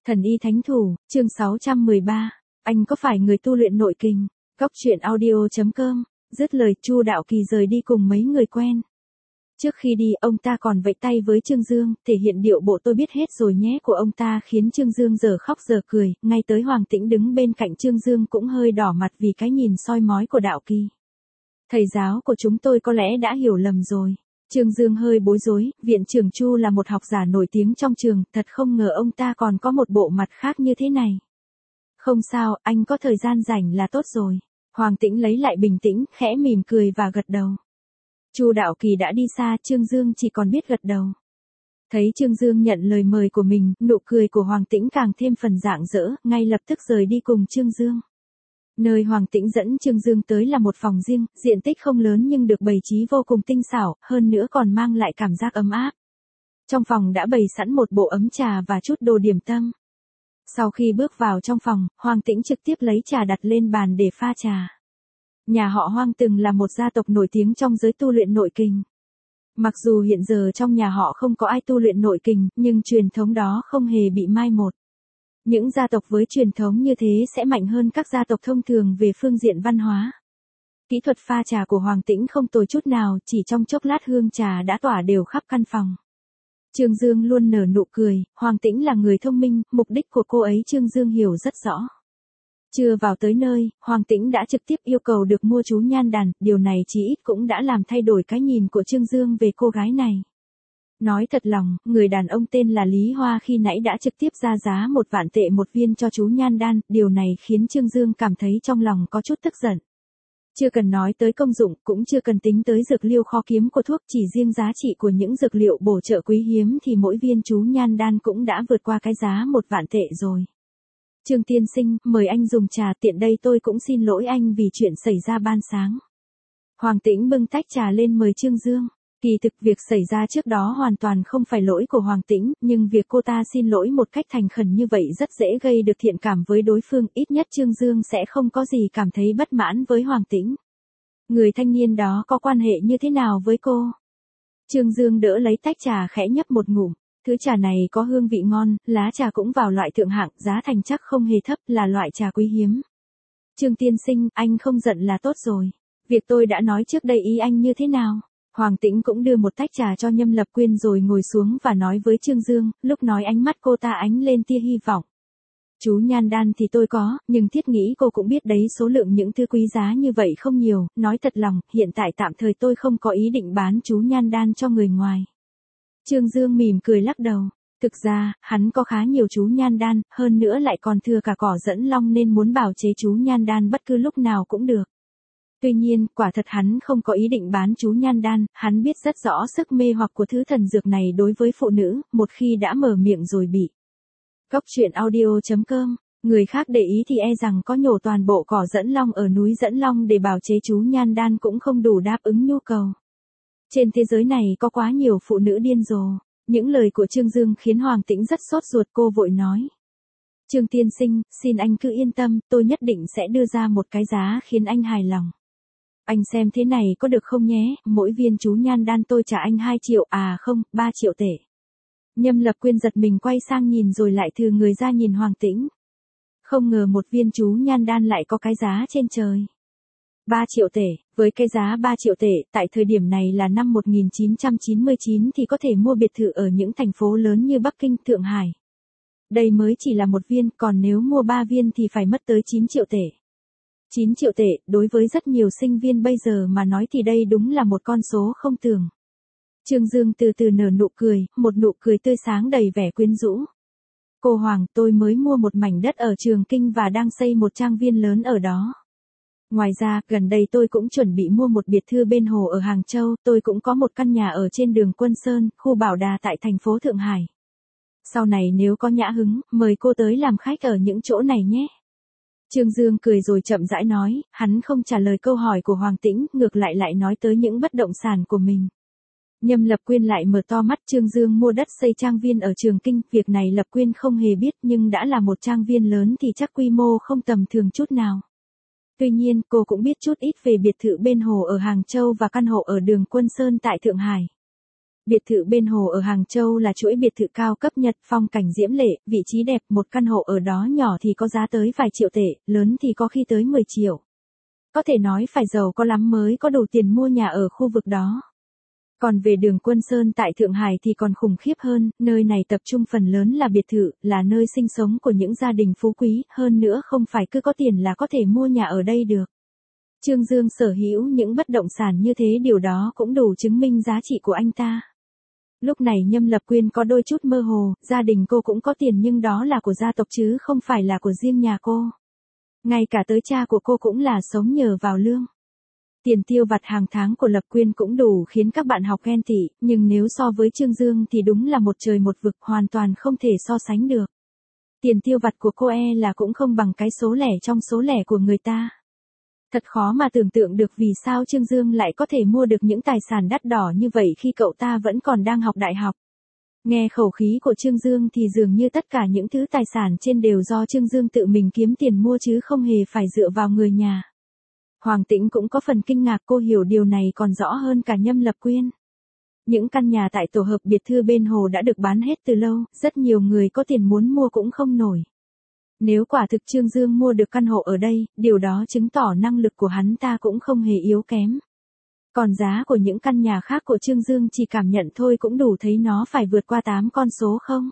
Thần y thánh thủ, chương 613. Anh có phải người tu luyện nội kình? Góc truyện audio.com. Dứt lời, Chu Đạo Kỳ rời đi cùng mấy người quen. Trước khi đi, ông ta còn vẫy tay với Trương Dương, thể hiện điệu bộ tôi biết hết rồi nhé của ông ta, khiến Trương Dương giờ khóc giờ cười, ngay tới Hoàng Tĩnh đứng bên cạnh Trương Dương cũng hơi đỏ mặt vì cái nhìn soi mói của Đạo Kỳ. Thầy giáo của chúng tôi có lẽ đã hiểu lầm rồi. Trương Dương hơi bối rối, viện trưởng Chu là một học giả nổi tiếng trong trường, thật không ngờ ông ta còn có một bộ mặt khác như thế này. Không sao, anh có thời gian rảnh là tốt rồi. Hoàng Tĩnh lấy lại bình tĩnh, khẽ mỉm cười và gật đầu. Chu Đạo Kỳ đã đi xa, Trương Dương chỉ còn biết gật đầu. Thấy Trương Dương nhận lời mời của mình, nụ cười của Hoàng Tĩnh càng thêm phần rạng rỡ, ngay lập tức rời đi cùng Trương Dương. Nơi Hoàng Tĩnh dẫn Trương Dương tới là một phòng riêng, diện tích không lớn nhưng được bày trí vô cùng tinh xảo, hơn nữa còn mang lại cảm giác ấm áp. Trong phòng đã bày sẵn một bộ ấm trà và chút đồ điểm tâm. Sau khi bước vào trong phòng, Hoàng Tĩnh trực tiếp lấy trà đặt lên bàn để pha trà. Nhà họ Hoàng từng là một gia tộc nổi tiếng trong giới tu luyện nội kình. Mặc dù hiện giờ trong nhà họ không có ai tu luyện nội kình, nhưng truyền thống đó không hề bị mai một. Những gia tộc với truyền thống như thế sẽ mạnh hơn các gia tộc thông thường về phương diện văn hóa. Kỹ thuật pha trà của Hoàng Tĩnh không tồi chút nào, chỉ trong chốc lát hương trà đã tỏa đều khắp căn phòng. Trương Dương luôn nở nụ cười, Hoàng Tĩnh là người thông minh, mục đích của cô ấy Trương Dương hiểu rất rõ. Chưa vào tới nơi, Hoàng Tĩnh đã trực tiếp yêu cầu được mua chú nhan đàn, điều này chí ít cũng đã làm thay đổi cái nhìn của Trương Dương về cô gái này. Nói thật lòng, người đàn ông tên là Lý Hoa khi nãy đã trực tiếp ra giá 1 vạn tệ một viên cho chú nhan đan, điều này khiến Trương Dương cảm thấy trong lòng có chút tức giận. Chưa cần nói tới công dụng, cũng chưa cần tính tới dược liêu kho kiếm của thuốc, chỉ riêng giá trị của những dược liệu bổ trợ quý hiếm thì mỗi viên chú nhan đan cũng đã vượt qua cái giá 1 vạn tệ rồi. Trương tiên sinh, mời anh dùng trà, tiện đây tôi cũng xin lỗi anh vì chuyện xảy ra ban sáng. Hoàng Tĩnh bưng tách trà lên mời Trương Dương. Kỳ thực việc xảy ra trước đó hoàn toàn không phải lỗi của Hoàng Tĩnh, nhưng việc cô ta xin lỗi một cách thành khẩn như vậy rất dễ gây được thiện cảm với đối phương, ít nhất Trương Dương sẽ không có gì cảm thấy bất mãn với Hoàng Tĩnh. Người thanh niên đó có quan hệ như thế nào với cô? Trương Dương đỡ lấy tách trà khẽ nhấp một ngụm. Thứ trà này có hương vị ngon, lá trà cũng vào loại thượng hạng, giá thành chắc không hề thấp, là loại trà quý hiếm. Trương tiên sinh, anh không giận là tốt rồi. Việc tôi đã nói trước đây ý anh như thế nào? Hoàng Tĩnh cũng đưa một tách trà cho Nhâm Lập Quyên rồi ngồi xuống và nói với Trương Dương, lúc nói ánh mắt cô ta ánh lên tia hy vọng. Chú nhan đan thì tôi có, nhưng thiết nghĩ cô cũng biết đấy, số lượng những thứ quý giá như vậy không nhiều, nói thật lòng, hiện tại tạm thời tôi không có ý định bán chú nhan đan cho người ngoài. Trương Dương mỉm cười lắc đầu. Thực ra, hắn có khá nhiều chú nhan đan, hơn nữa lại còn thừa cả cỏ dẫn long nên muốn bào chế chú nhan đan bất cứ lúc nào cũng được. Tuy nhiên, quả thật hắn không có ý định bán chú nhan đan, hắn biết rất rõ sức mê hoặc của thứ thần dược này đối với phụ nữ, một khi đã mở miệng rồi bị. Góc truyện audio.com, người khác để ý thì e rằng có nhổ toàn bộ cỏ dẫn long ở núi dẫn long để bào chế chú nhan đan cũng không đủ đáp ứng nhu cầu. Trên thế giới này có quá nhiều phụ nữ điên rồ. Những lời của Trương Dương khiến Hoàng Tĩnh rất sốt ruột, cô vội nói. Trương tiên sinh, xin anh cứ yên tâm, tôi nhất định sẽ đưa ra một cái giá khiến anh hài lòng. Anh xem thế này có được không nhé, mỗi viên chú nhan đan tôi trả anh 2 triệu, à không, 3 triệu tệ. Nhâm Lập Quyên giật mình quay sang nhìn rồi lại thừ người ra nhìn Hoàng Tĩnh. Không ngờ một viên chú nhan đan lại có cái giá trên trời. 3 triệu tệ, với cái giá 3 triệu tệ, tại thời điểm này là năm 1999 thì có thể mua biệt thự ở những thành phố lớn như Bắc Kinh, Thượng Hải. Đây mới chỉ là một viên, còn nếu mua 3 viên thì phải mất tới 9 triệu tệ. 9 triệu tệ, đối với rất nhiều sinh viên bây giờ mà nói thì đây đúng là một con số không tưởng. Trương Dương từ từ nở nụ cười, một nụ cười tươi sáng đầy vẻ quyến rũ. Cô Hoàng, tôi mới mua một mảnh đất ở Trường Kinh và đang xây một trang viên lớn ở đó. Ngoài ra, gần đây tôi cũng chuẩn bị mua một biệt thự bên hồ ở Hàng Châu, tôi cũng có một căn nhà ở trên đường Quân Sơn, khu Bảo Đà tại thành phố Thượng Hải. Sau này nếu có nhã hứng, mời cô tới làm khách ở những chỗ này nhé. Trương Dương cười rồi chậm rãi nói, hắn không trả lời câu hỏi của Hoàng Tĩnh, ngược lại nói tới những bất động sản của mình. Nhâm Lập Quyên lại mở to mắt, Trương Dương mua đất xây trang viên ở Trường Kinh, việc này Lập Quyên không hề biết, nhưng đã là một trang viên lớn thì chắc quy mô không tầm thường chút nào. Tuy nhiên, cô cũng biết chút ít về biệt thự bên hồ ở Hàng Châu và căn hộ ở đường Quân Sơn tại Thượng Hải. Biệt thự bên hồ ở Hàng Châu là chuỗi biệt thự cao cấp Nhật, phong cảnh diễm lệ, vị trí đẹp, một căn hộ ở đó nhỏ thì có giá tới vài triệu tệ, lớn thì có khi tới 10 triệu. Có thể nói phải giàu có lắm mới có đủ tiền mua nhà ở khu vực đó. Còn về đường Quân Sơn tại Thượng Hải thì còn khủng khiếp hơn, nơi này tập trung phần lớn là biệt thự, là nơi sinh sống của những gia đình phú quý, hơn nữa không phải cứ có tiền là có thể mua nhà ở đây được. Trương Dương sở hữu những bất động sản như thế, điều đó cũng đủ chứng minh giá trị của anh ta. Lúc này Nhâm Lập Quyên có đôi chút mơ hồ, gia đình cô cũng có tiền nhưng đó là của gia tộc chứ không phải là của riêng nhà cô. Ngay cả tới cha của cô cũng là sống nhờ vào lương. Tiền tiêu vặt hàng tháng của Lập Quyên cũng đủ khiến các bạn học ghen tị, nhưng nếu so với Trương Dương thì đúng là một trời một vực, hoàn toàn không thể so sánh được. Tiền tiêu vặt của cô là cũng không bằng cái số lẻ trong số lẻ của người ta. Thật khó mà tưởng tượng được vì sao Trương Dương lại có thể mua được những tài sản đắt đỏ như vậy khi cậu ta vẫn còn đang học đại học. Nghe khẩu khí của Trương Dương thì dường như tất cả những thứ tài sản trên đều do Trương Dương tự mình kiếm tiền mua chứ không hề phải dựa vào người nhà. Hoàng Tĩnh cũng có phần kinh ngạc, cô hiểu điều này còn rõ hơn cả Nhâm Lập Quyên. Những căn nhà tại tổ hợp biệt thự bên hồ đã được bán hết từ lâu, rất nhiều người có tiền muốn mua cũng không nổi. Nếu quả thực Trương Dương mua được căn hộ ở đây, điều đó chứng tỏ năng lực của hắn ta cũng không hề yếu kém. Còn giá của những căn nhà khác của Trương Dương chỉ cảm nhận thôi cũng đủ thấy nó phải vượt qua 8 con số không.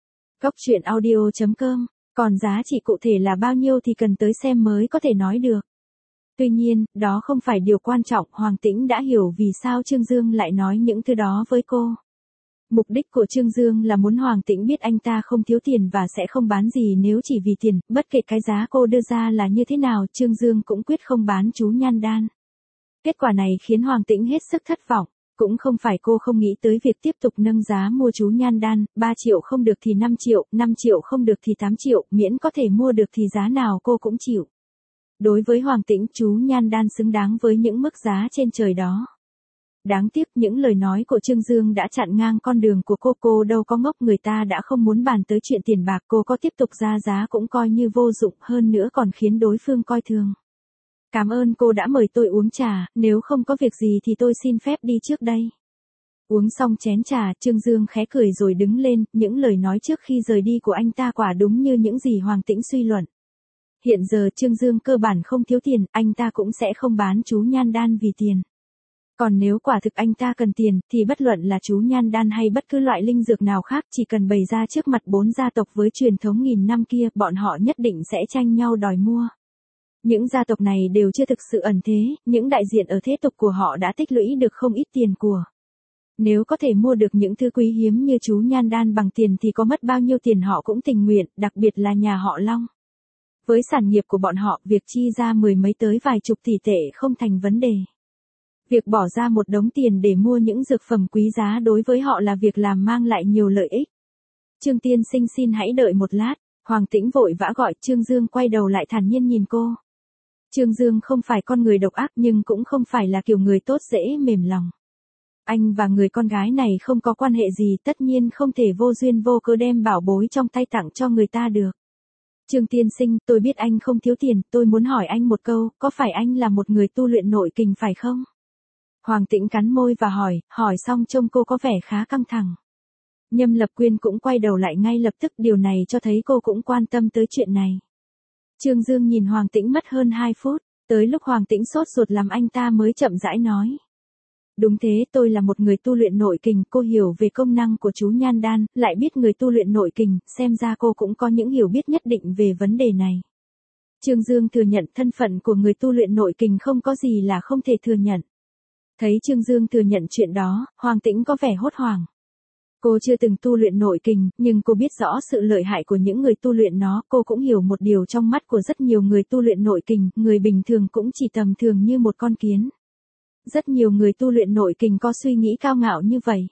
Goctruyện.audio.com, còn giá trị cụ thể là bao nhiêu thì cần tới xem mới có thể nói được. Tuy nhiên, đó không phải điều quan trọng, Hoàng Tĩnh đã hiểu vì sao Trương Dương lại nói những thứ đó với cô. Mục đích của Trương Dương là muốn Hoàng Tĩnh biết anh ta không thiếu tiền và sẽ không bán gì nếu chỉ vì tiền, bất kể cái giá cô đưa ra là như thế nào, Trương Dương cũng quyết không bán chú nhan đan. Kết quả này khiến Hoàng Tĩnh hết sức thất vọng, cũng không phải cô không nghĩ tới việc tiếp tục nâng giá mua chú nhan đan, 3 triệu không được thì 5 triệu, 5 triệu không được thì 8 triệu, miễn có thể mua được thì giá nào cô cũng chịu. Đối với Hoàng Tĩnh, chú nhan đan xứng đáng với những mức giá trên trời đó. Đáng tiếc những lời nói của Trương Dương đã chặn ngang con đường của cô đâu có ngốc, người ta đã không muốn bàn tới chuyện tiền bạc, cô có tiếp tục ra giá cũng coi như vô dụng, hơn nữa còn khiến đối phương coi thường. Cảm ơn cô đã mời tôi uống trà, nếu không có việc gì thì tôi xin phép đi trước đây. Uống xong chén trà, Trương Dương khẽ cười rồi đứng lên, những lời nói trước khi rời đi của anh ta quả đúng như những gì Hoàng Tĩnh suy luận. Hiện giờ Trương Dương cơ bản không thiếu tiền, anh ta cũng sẽ không bán chú nhan đan vì tiền. Còn nếu quả thực anh ta cần tiền, thì bất luận là chú nhan đan hay bất cứ loại linh dược nào khác chỉ cần bày ra trước mặt 4 gia tộc với truyền thống nghìn năm kia, bọn họ nhất định sẽ tranh nhau đòi mua. Những gia tộc này đều chưa thực sự ẩn thế, những đại diện ở thế tục của họ đã tích lũy được không ít tiền của. Nếu có thể mua được những thứ quý hiếm như chú nhan đan bằng tiền thì có mất bao nhiêu tiền họ cũng tình nguyện, đặc biệt là nhà họ Long. Với sản nghiệp của bọn họ, việc chi ra mười mấy tới vài chục tỷ tệ không thành vấn đề. Việc bỏ ra một đống tiền để mua những dược phẩm quý giá đối với họ là việc làm mang lại nhiều lợi ích. Trương tiên sinh xin hãy đợi một lát, Hoàng Tĩnh vội vã gọi. Trương Dương quay đầu lại thản nhiên nhìn cô. Trương Dương không phải con người độc ác nhưng cũng không phải là kiểu người tốt dễ mềm lòng. Anh và người con gái này không có quan hệ gì, tất nhiên không thể vô duyên vô cớ đem bảo bối trong tay tặng cho người ta được. Trương tiên sinh, tôi biết anh không thiếu tiền, tôi muốn hỏi anh một câu, có phải anh là một người tu luyện nội kình phải không? Hoàng Tĩnh cắn môi và hỏi xong trông cô có vẻ khá căng thẳng. Nhâm Lập Quyên cũng quay đầu lại ngay lập tức, điều này cho thấy cô cũng quan tâm tới chuyện này. Trương Dương nhìn Hoàng Tĩnh mất hơn 2 phút, tới lúc Hoàng Tĩnh sốt ruột làm anh ta mới chậm rãi nói. Đúng thế, tôi là một người tu luyện nội kình, cô hiểu về công năng của chú nhan đan, lại biết người tu luyện nội kình, xem ra cô cũng có những hiểu biết nhất định về vấn đề này. Trương Dương thừa nhận thân phận của người tu luyện nội kình không có gì là không thể thừa nhận. Thấy Trương Dương thừa nhận chuyện đó, Hoàng Tĩnh có vẻ hốt hoảng. Cô chưa từng tu luyện nội kình, nhưng cô biết rõ sự lợi hại của những người tu luyện nó, cô cũng hiểu một điều trong mắt của rất nhiều người tu luyện nội kình, người bình thường cũng chỉ tầm thường như một con kiến. Rất nhiều người tu luyện nội kình có suy nghĩ cao ngạo như vậy.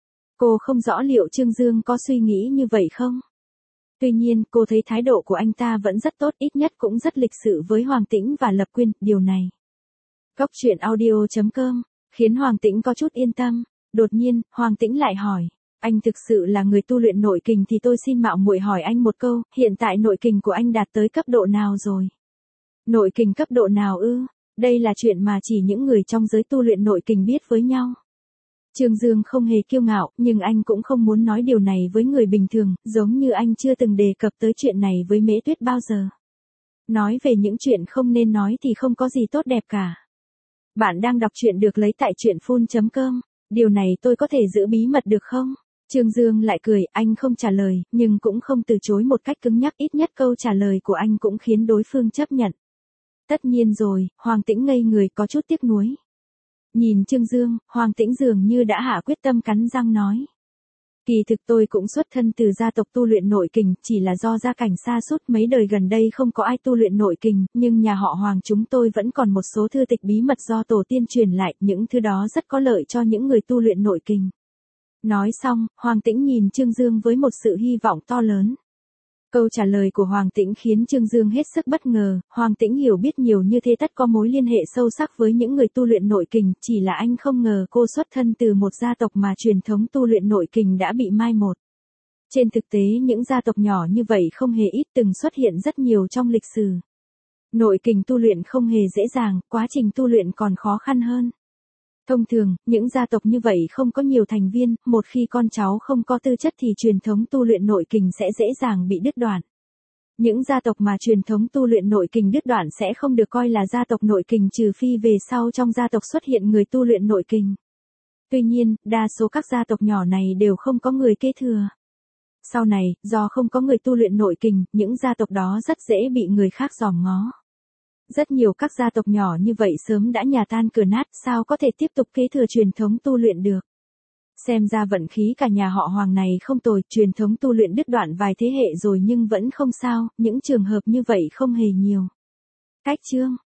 Cô không rõ liệu Trương Dương có suy nghĩ như vậy không? Tuy nhiên, cô thấy thái độ của anh ta vẫn rất tốt, ít nhất cũng rất lịch sự với Hoàng Tĩnh và Lập Quyên, điều này. Goctruyện.audio.com khiến Hoàng Tĩnh có chút yên tâm. Đột nhiên, Hoàng Tĩnh lại hỏi, anh thực sự là người tu luyện nội kình thì tôi xin mạo muội hỏi anh một câu, hiện tại nội kình của anh đạt tới cấp độ nào rồi? Nội kình cấp độ nào ư? Đây là chuyện mà chỉ những người trong giới tu luyện nội kình biết với nhau. Trương Dương không hề kiêu ngạo, nhưng anh cũng không muốn nói điều này với người bình thường, giống như anh chưa từng đề cập tới chuyện này với Mễ Tuyết bao giờ. Nói về những chuyện không nên nói thì không có gì tốt đẹp cả. Bạn đang đọc truyện được lấy tại truyện.com. Điều này tôi có thể giữ bí mật được không? Trương Dương lại cười, anh không trả lời, nhưng cũng không từ chối một cách cứng nhắc, ít nhất câu trả lời của anh cũng khiến đối phương chấp nhận. Tất nhiên rồi, Hoàng Tĩnh ngây người có chút tiếc nuối. Nhìn Trương Dương, Hoàng Tĩnh dường như đã hạ quyết tâm cắn răng nói. Kỳ thực tôi cũng xuất thân từ gia tộc tu luyện nội kình, chỉ là do gia cảnh sa sút mấy đời gần đây không có ai tu luyện nội kình, nhưng nhà họ Hoàng chúng tôi vẫn còn một số thư tịch bí mật do tổ tiên truyền lại, những thứ đó rất có lợi cho những người tu luyện nội kình. Nói xong, Hoàng Tĩnh nhìn Trương Dương với một sự hy vọng to lớn. Câu trả lời của Hoàng Tĩnh khiến Trương Dương hết sức bất ngờ, Hoàng Tĩnh hiểu biết nhiều như thế tất có mối liên hệ sâu sắc với những người tu luyện nội kình, chỉ là anh không ngờ cô xuất thân từ một gia tộc mà truyền thống tu luyện nội kình đã bị mai một. Trên thực tế những gia tộc nhỏ như vậy không hề ít, từng xuất hiện rất nhiều trong lịch sử. Nội kình tu luyện không hề dễ dàng, quá trình tu luyện còn khó khăn hơn. Thông thường, những gia tộc như vậy không có nhiều thành viên, một khi con cháu không có tư chất thì truyền thống tu luyện nội kình sẽ dễ dàng bị đứt đoạn. Những gia tộc mà truyền thống tu luyện nội kình đứt đoạn sẽ không được coi là gia tộc nội kình, trừ phi về sau trong gia tộc xuất hiện người tu luyện nội kình. Tuy nhiên, đa số các gia tộc nhỏ này đều không có người kế thừa. Sau này, do không có người tu luyện nội kình, những gia tộc đó rất dễ bị người khác dòm ngó. Rất nhiều các gia tộc nhỏ như vậy sớm đã nhà tan cửa nát, sao có thể tiếp tục kế thừa truyền thống tu luyện được. Xem ra vận khí cả nhà họ Hoàng này không tồi, truyền thống tu luyện đứt đoạn vài thế hệ rồi nhưng vẫn không sao, những trường hợp như vậy không hề nhiều. Cách chương